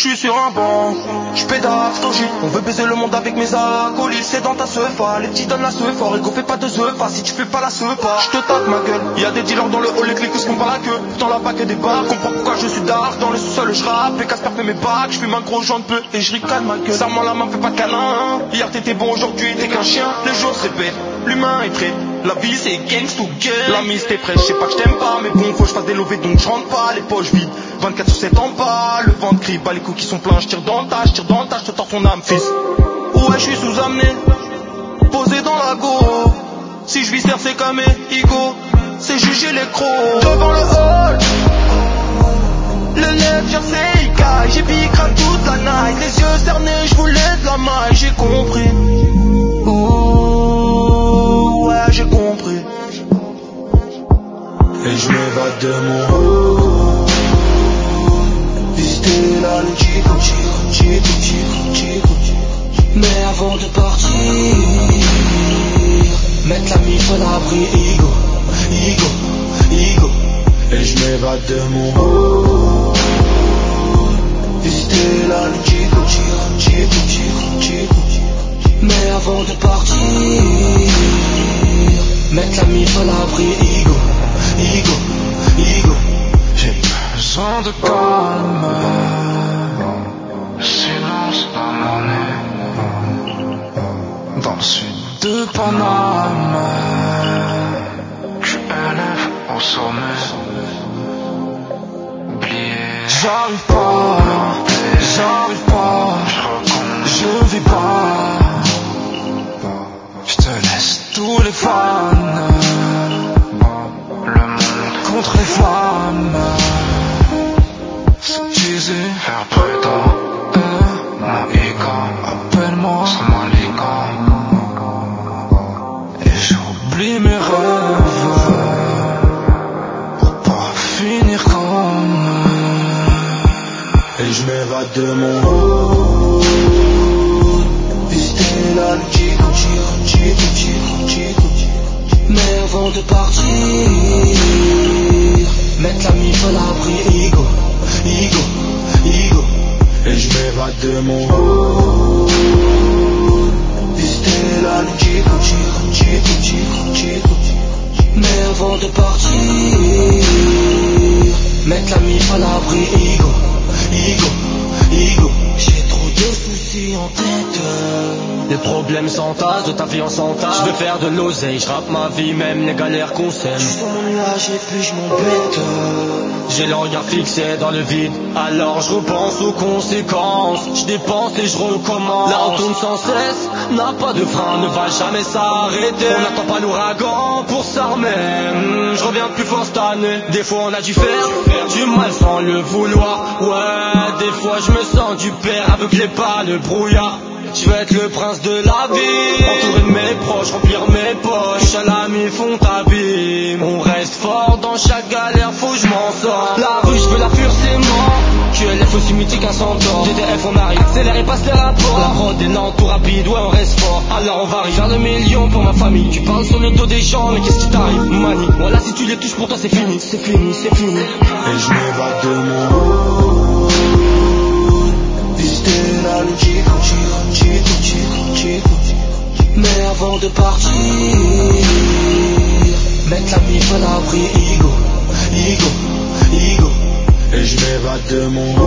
suis sur un banc, j'pédale, j'togis. On veut baiser le monde avec mes acolytes. C'est dans ta sefa, les petits donnent la seuf. Rigo fais pas de sefa, si tu fais pas la sefa j'te tape ma gueule. Y'a des dealers dans le hall, les clics qui se font pas la queue. Pourtant là-bas que des bars, comprends pourquoi je suis dark. Dans le sous-sol j'rappe, et Casper fait mes bacs. J'fume un gros joint de peu et j'ricane ma gueule. Serre-moi la main, fais pas de câlin hein. Hier t'étais bon, aujourd'hui t'es qu'un chien. Les jours se répètent, l'humain est trait. La vie c'est gangs to gang. La mise t'es fraîche, je sais pas que je t'aime pas. Mais bon, faut que je fasse des lovés donc je rentre pas. Les poches vides, 24/7 en bas. Le ventre crie, bah les coups qui sont pleins. Je tire dans le tas, je te tords ton âme fils. Ouais je suis sous-amené, posé dans la go. Si je vis c'est comme ego, c'est juger les crocs. Devant le hall, le lève c'est Ikai. J'ai bicrave toute la night. Les yeux cernés, je voulais de la maille. J'ai compris, oh, ouais j'ai compris. Et je m'évade de mon haut, visiter la lune, mais avant de partir, mettre la mif à l'abri, ego. Et je m'évade de mon haut, visiter la lune, mais avant de partir, mettre la mif à l'abri, ego. J'ai besoin de calme, silence dans mon nez. Dans le sud de Paname, je élève au sommet. Oublié, j'arrive pas, je vis pas. Je te laisse tous les fans, le monde contre les flammes. S'utiliser, faire prudent, mon ego, appelle-moi, c'est moi les gars. Et j'oublie mes rêves, pour pas finir comme. Et je m'évade de mon haut, visiter la lune, mais avant de partir, mettre la mif à l'abri, ego. Et je m'évade de mon haut, visiter la lune, mais avant de partir, mettre la mif à l'abri, ego. J'ai trop de soucis en tête, les problèmes s'entassent, de ta vie en s'entasse. Je veux faire de l'oseille, je rappe ma vie, même les galères qu'on sème. Je suis dans mon nuage et puis je m'embête. J'ai le regard fixé dans le vide, alors je repense aux conséquences. Je dépense et je recommence. La route tourne sans cesse, n'a pas de frein, ne va jamais s'arrêter. On n'attend pas l'ouragan pour s'armer. Je reviens plus fort cette année. Des fois on a dû faire du mal sans le vouloir. Ouais, des fois je me sens du père aveuglé par le brouillard. Je veux être le prince de la vie, entouré de mes proches, remplir mes poches. À l'ami font abîme. On reste fort dans chaque galère, faut que je m'en sorte. La rue, je veux la fuir, c'est mort. QLF aussi mythique, un centaure. DDF, on arrive, accélère et passe les rapports. La prod est lente, tout rapide, ouais on reste fort. Alors on varie vers le million pour ma famille. Tu parles sur le dos des gens, mais qu'est-ce qui t'arrive, mani? Voilà, si tu les touches, pour toi c'est fini. Et je m'évade de mon haut, visiter la lune, mais avant de partir, mettre la mif à l'abri, ego. Et je m'évade de mon